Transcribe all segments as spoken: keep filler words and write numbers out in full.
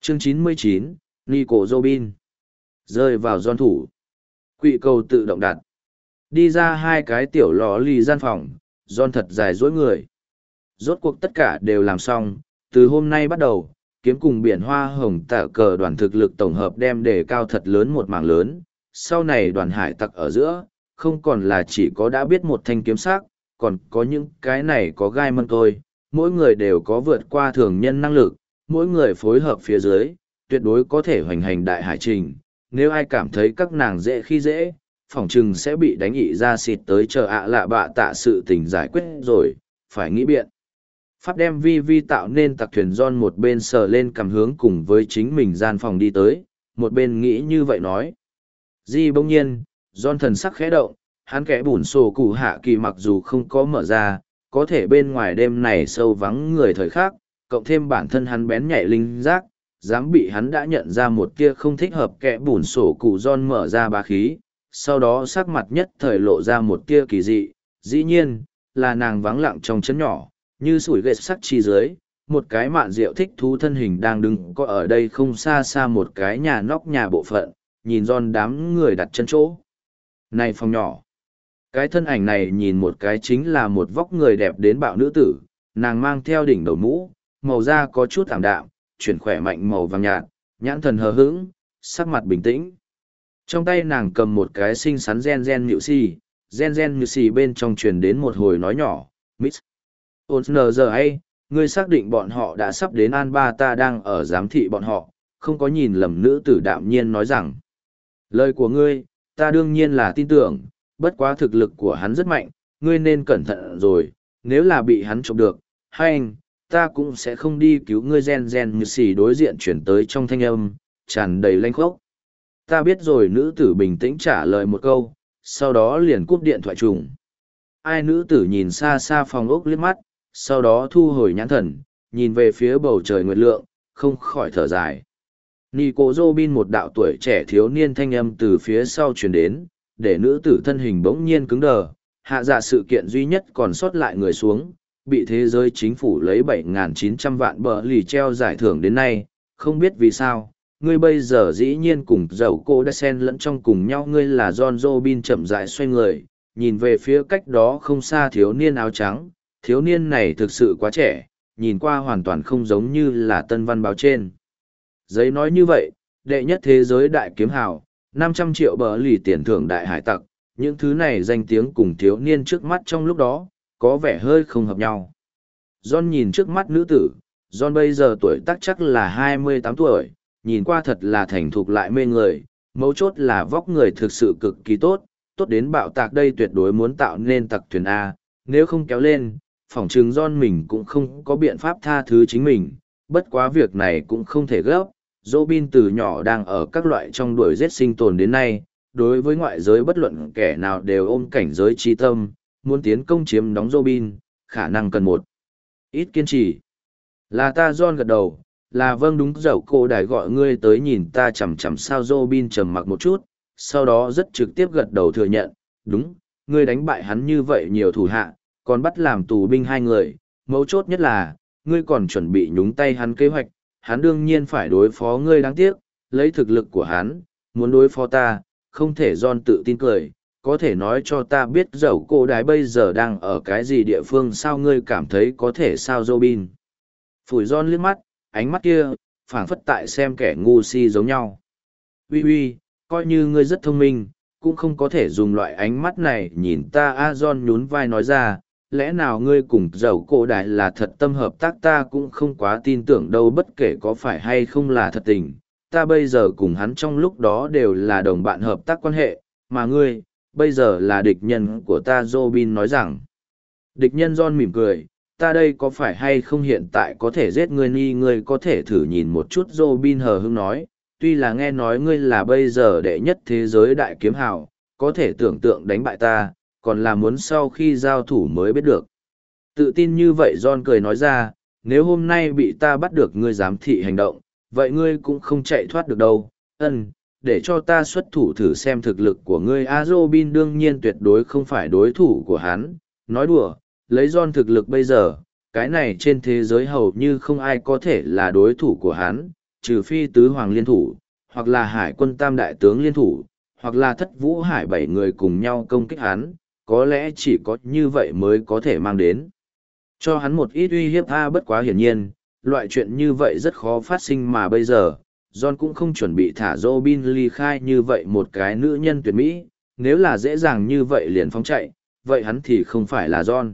Chương chín mươi chín, Nico Robin. Rơi vào John thủ. Quỵ cầu tự động đặt. Đi ra hai cái tiểu lò lì gian phòng, John thật dài dối người. Rốt cuộc tất cả đều làm xong, từ hôm nay bắt đầu, kiếm cùng biển hoa hồng tạ cờ đoàn thực lực tổng hợp đem đề cao thật lớn một mảng lớn. Sau này đoàn hải tặc ở giữa, không còn là chỉ có đã biết một thanh kiếm sắc, còn có những cái này có gai mân tôi. Mỗi người đều có vượt qua thường nhân năng lực, mỗi người phối hợp phía dưới, tuyệt đối có thể hoành hành đại hải trình. Nếu ai cảm thấy các nàng dễ khi dễ, phỏng chừng sẽ bị đánh ị ra xịt tới chờ ạ lạ bạ tạ sự tình giải quyết rồi, phải nghĩ biện. Pháp đem vi vi tạo nên tặc thuyền John một bên sờ lên cầm hướng cùng với chính mình gian phòng đi tới, một bên nghĩ như vậy nói. Di bỗng nhiên, John thần sắc khẽ động, hắn kẽ bùn sổ cụ hạ kỳ mặc dù không có mở ra, có thể bên ngoài đêm này sâu vắng người thời khác, cộng thêm bản thân hắn bén nhạy linh giác, dám bị hắn đã nhận ra một tia không thích hợp kẽ bùn sổ cụ John mở ra bá khí, sau đó sắc mặt nhất thời lộ ra một tia kỳ dị, dĩ nhiên, là nàng vắng lặng trong chấn nhỏ, như sủi ghét sắc chi dưới, một cái mạn rượu thích thú thân hình đang đứng có ở đây không xa xa một cái nhà nóc nhà bộ phận, nhìn John đám người đặt chân chỗ. Này phòng nhỏ, cái thân ảnh này nhìn một cái chính là một vóc người đẹp đến bạo nữ tử, nàng mang theo đỉnh đầu mũ, màu da có chút ảm đạm, chuyển khỏe mạnh màu vàng nhạt, nhãn thần hờ hững, sắc mặt bình tĩnh. Trong tay nàng cầm một cái xinh xắn gen gen nhự xì, gen gen nhự xì bên trong truyền đến một hồi nói nhỏ, Miss. Ôn nờ giờ hay, ngươi xác định bọn họ đã sắp đến An Ba ta đang ở giám thị bọn họ, không có nhìn lầm nữ tử đạm nhiên nói rằng. Lời của ngươi, ta đương nhiên là tin tưởng, bất quá thực lực của hắn rất mạnh, ngươi nên cẩn thận rồi, nếu là bị hắn trộm được, hay anh, ta cũng sẽ không đi cứu ngươi gen gen như xì đối diện chuyển tới trong thanh âm, tràn đầy lanh khốc. Ta biết rồi nữ tử bình tĩnh trả lời một câu, sau đó liền cúp điện thoại trùng. Ai nữ tử nhìn xa xa phòng ốc liếc mắt, sau đó thu hồi nhãn thần, nhìn về phía bầu trời nguyệt lượng, không khỏi thở dài. Nico Robin một đạo tuổi trẻ thiếu niên thanh âm từ phía sau truyền đến, để nữ tử thân hình bỗng nhiên cứng đờ, hạ dạ sự kiện duy nhất còn sót lại người xuống, bị thế giới chính phủ lấy bảy nghìn chín trăm vạn bờ lì treo giải thưởng đến nay, không biết vì sao, ngươi bây giờ dĩ nhiên cùng dầu cô đã xen lẫn trong cùng nhau, ngươi là John Robin chậm rãi xoay người, nhìn về phía cách đó không xa thiếu niên áo trắng, thiếu niên này thực sự quá trẻ, nhìn qua hoàn toàn không giống như là tân văn báo trên. Giấy nói như vậy, đệ nhất thế giới đại kiếm hào, năm trăm triệu bờ lì tiền thưởng đại hải tặc, những thứ này danh tiếng cùng thiếu niên trước mắt trong lúc đó, có vẻ hơi không hợp nhau. John nhìn trước mắt nữ tử, John bây giờ tuổi tác chắc là hai mươi tám tuổi, nhìn qua thật là thành thục lại mê người, mấu chốt là vóc người thực sự cực kỳ tốt, tốt đến bạo tạc đây tuyệt đối muốn tạo nên tặc thuyền A, nếu không kéo lên, phỏng chừng John mình cũng không có biện pháp tha thứ chính mình, bất quá việc này cũng không thể gấp. Robin từ nhỏ đang ở các loại trong đuổi giết sinh tồn đến nay, đối với ngoại giới bất luận kẻ nào đều ôm cảnh giới trí tâm, muốn tiến công chiếm đóng Robin, khả năng cần một ít kiên trì. Là ta John gật đầu, là vâng đúng dẫu cô đài gọi ngươi tới nhìn ta chằm chằm sao. Robin trầm mặc một chút, sau đó rất trực tiếp gật đầu thừa nhận, đúng, ngươi đánh bại hắn như vậy nhiều thủ hạ, còn bắt làm tù binh hai người, mấu chốt nhất là, ngươi còn chuẩn bị nhúng tay hắn kế hoạch, hắn đương nhiên phải đối phó ngươi đáng tiếc, lấy thực lực của hắn, muốn đối phó ta, không thể John tự tin cười, có thể nói cho ta biết dẫu cô đái bây giờ đang ở cái gì địa phương sao ngươi cảm thấy có thể sao Robin. Phủi John liếc mắt, ánh mắt kia, phảng phất tại xem kẻ ngu si giống nhau. Ui ui, coi như ngươi rất thông minh, cũng không có thể dùng loại ánh mắt này nhìn ta. A John nhún vai nói ra, lẽ nào ngươi cùng dầu cổ đại là thật tâm hợp tác, ta cũng không quá tin tưởng đâu, bất kể có phải hay không là thật tình, ta bây giờ cùng hắn trong lúc đó đều là đồng bạn hợp tác quan hệ, mà ngươi, bây giờ là địch nhân của ta. Robin nói rằng, địch nhân. John mỉm cười, ta đây có phải hay không hiện tại có thể giết ngươi ni, ngươi có thể thử nhìn một chút. Robin hờ hững nói, tuy là nghe nói ngươi là bây giờ đệ nhất thế giới đại kiếm hào, có thể tưởng tượng đánh bại ta, còn là muốn sau khi giao thủ mới biết được. Tự tin như vậy John cười nói ra, nếu hôm nay bị ta bắt được ngươi giám thị hành động, vậy ngươi cũng không chạy thoát được đâu. Ân, để cho ta xuất thủ thử xem thực lực của ngươi. A Robin đương nhiên tuyệt đối không phải đối thủ của hắn, nói đùa, lấy John thực lực bây giờ, cái này trên thế giới hầu như không ai có thể là đối thủ của hắn, trừ phi tứ hoàng liên thủ, hoặc là hải quân tam đại tướng liên thủ, hoặc là thất vũ hải bảy người cùng nhau công kích hắn, có lẽ chỉ có như vậy mới có thể mang đến cho hắn một ít uy hiếp. A bất quá hiển nhiên, loại chuyện như vậy rất khó phát sinh mà bây giờ, John cũng không chuẩn bị thả Robin ly khai như vậy một cái nữ nhân tuyệt mỹ, nếu là dễ dàng như vậy liền phóng chạy, vậy hắn thì không phải là John.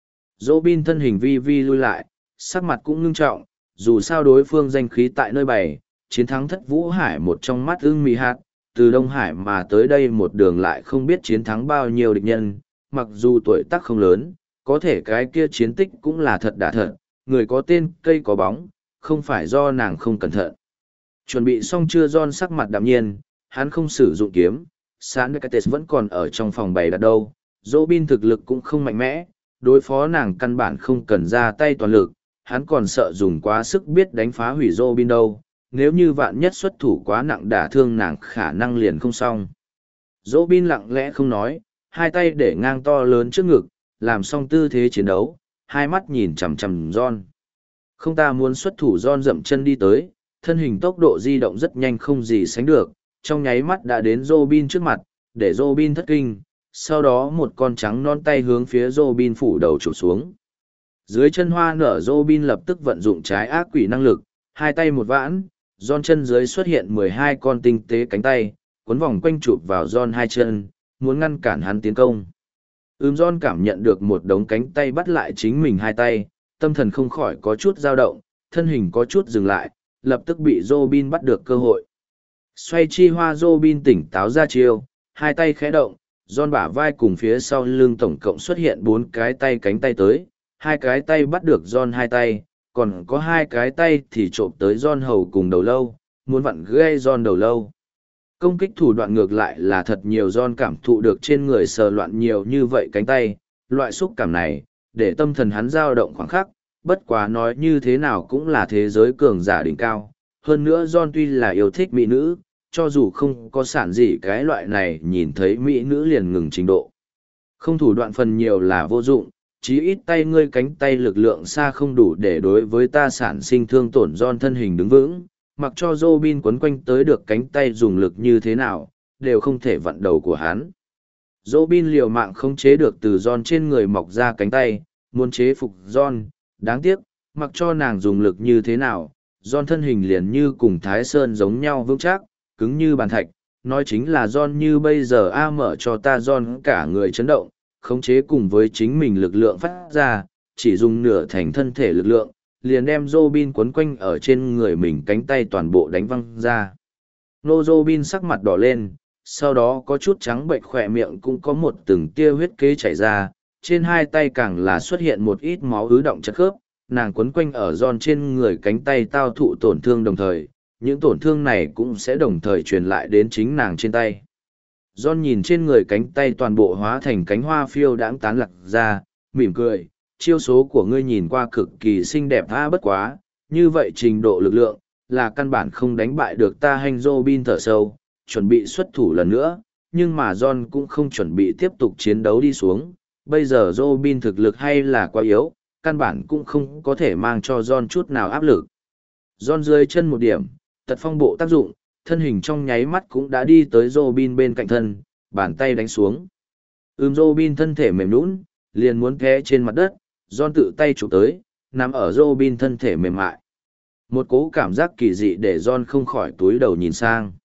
Robin thân hình vi vi lui lại, sắc mặt cũng ngưng trọng, dù sao đối phương danh khí tại nơi bày, chiến thắng thất vũ hải một trong mắt ưng mì hạt, từ Đông Hải mà tới đây một đường lại không biết chiến thắng bao nhiêu địch nhân, mặc dù tuổi tác không lớn, có thể cái kia chiến tích cũng là thật đã thật, người có tên cây có bóng, không phải do nàng không cẩn thận. Chuẩn bị xong chưa? John sắc mặt đạm nhiên, hắn không sử dụng kiếm, Sanchez vẫn còn ở trong phòng bày đặt đâu, Robin thực lực cũng không mạnh mẽ, đối phó nàng căn bản không cần ra tay toàn lực, hắn còn sợ dùng quá sức biết đánh phá hủy Robin đâu, nếu như vạn nhất xuất thủ quá nặng đả thương nàng khả năng liền không xong. Robin lặng lẽ không nói, hai tay để ngang to lớn trước ngực, làm xong tư thế chiến đấu, hai mắt nhìn chằm chằm John. Không, ta muốn xuất thủ. John dậm chân đi tới, thân hình tốc độ di động rất nhanh không gì sánh được, trong nháy mắt đã đến Robin trước mặt, để Robin thất kinh, sau đó một con trắng non tay hướng phía Robin phủ đầu chụp xuống. Dưới chân hoa nở, Robin lập tức vận dụng trái ác quỷ năng lực, hai tay một vãn, John chân dưới xuất hiện mười hai con tinh tế cánh tay, cuốn vòng quanh chụp vào John hai chân, muốn ngăn cản hắn tiến công. Ưm John cảm nhận được một đống cánh tay bắt lại chính mình hai tay, tâm thần không khỏi có chút dao động, thân hình có chút dừng lại, lập tức bị Robin bắt được cơ hội. Xoay chi hoa, Robin tỉnh táo ra chiêu, hai tay khẽ động, John bả vai cùng phía sau lưng tổng cộng xuất hiện bốn cái tay cánh tay tới, hai cái tay bắt được John hai tay, còn có hai cái tay thì trộm tới John hầu cùng đầu lâu, muốn vặn gây John đầu lâu. Công kích thủ đoạn ngược lại là thật nhiều. John cảm thụ được trên người sờ loạn nhiều như vậy cánh tay, loại xúc cảm này, để tâm thần hắn dao động khoảng khắc, bất quá nói như thế nào cũng là thế giới cường giả đỉnh cao. Hơn nữa John tuy là yêu thích mỹ nữ, cho dù không có sản gì cái loại này nhìn thấy mỹ nữ liền ngừng trình độ. Không, thủ đoạn phần nhiều là vô dụng, chí ít tay ngươi cánh tay lực lượng xa không đủ để đối với ta sản sinh thương tổn. John thân hình đứng vững, mặc cho Robin quấn quanh tới được cánh tay dùng lực như thế nào, đều không thể vặn đầu của hắn. Robin liều mạng không chế được từ John trên người mọc ra cánh tay, muốn chế phục John, đáng tiếc, mặc cho nàng dùng lực như thế nào, John thân hình liền như cùng Thái Sơn giống nhau vững chắc, cứng như bàn thạch, nói chính là John như bây giờ a mở cho ta. John cả người chấn động, khống chế cùng với chính mình lực lượng phát ra, chỉ dùng nửa thành thân thể lực lượng, liền đem Robin quấn quanh ở trên người mình cánh tay toàn bộ đánh văng ra. Nô Robin sắc mặt đỏ lên, sau đó có chút trắng bệnh, khỏe miệng cũng có một từng tia huyết kế chảy ra, trên hai tay càng là xuất hiện một ít máu ứ động chất khớp, nàng quấn quanh ở John trên người cánh tay tao thụ tổn thương đồng thời, những tổn thương này cũng sẽ đồng thời truyền lại đến chính nàng trên tay. John nhìn trên người cánh tay toàn bộ hóa thành cánh hoa phiêu đãng tán lạc ra, mỉm cười, chiêu số của ngươi nhìn qua cực kỳ xinh đẹp tha, bất quá, như vậy trình độ lực lượng, là căn bản không đánh bại được ta. Hành Robin thở sâu, chuẩn bị xuất thủ lần nữa, nhưng mà John cũng không chuẩn bị tiếp tục chiến đấu đi xuống, bây giờ Robin thực lực hay là quá yếu, căn bản cũng không có thể mang cho John chút nào áp lực. John dưới chân một điểm, tật phong bộ tác dụng, thân hình trong nháy mắt cũng đã đi tới Robin bên cạnh thân, bàn tay đánh xuống. Ưm Robin thân thể mềm nhũn, liền muốn té trên mặt đất, John tự tay chụp tới, nằm ở Robin thân thể mềm mại. Một cố cảm giác kỳ dị để John không khỏi túi đầu nhìn sang.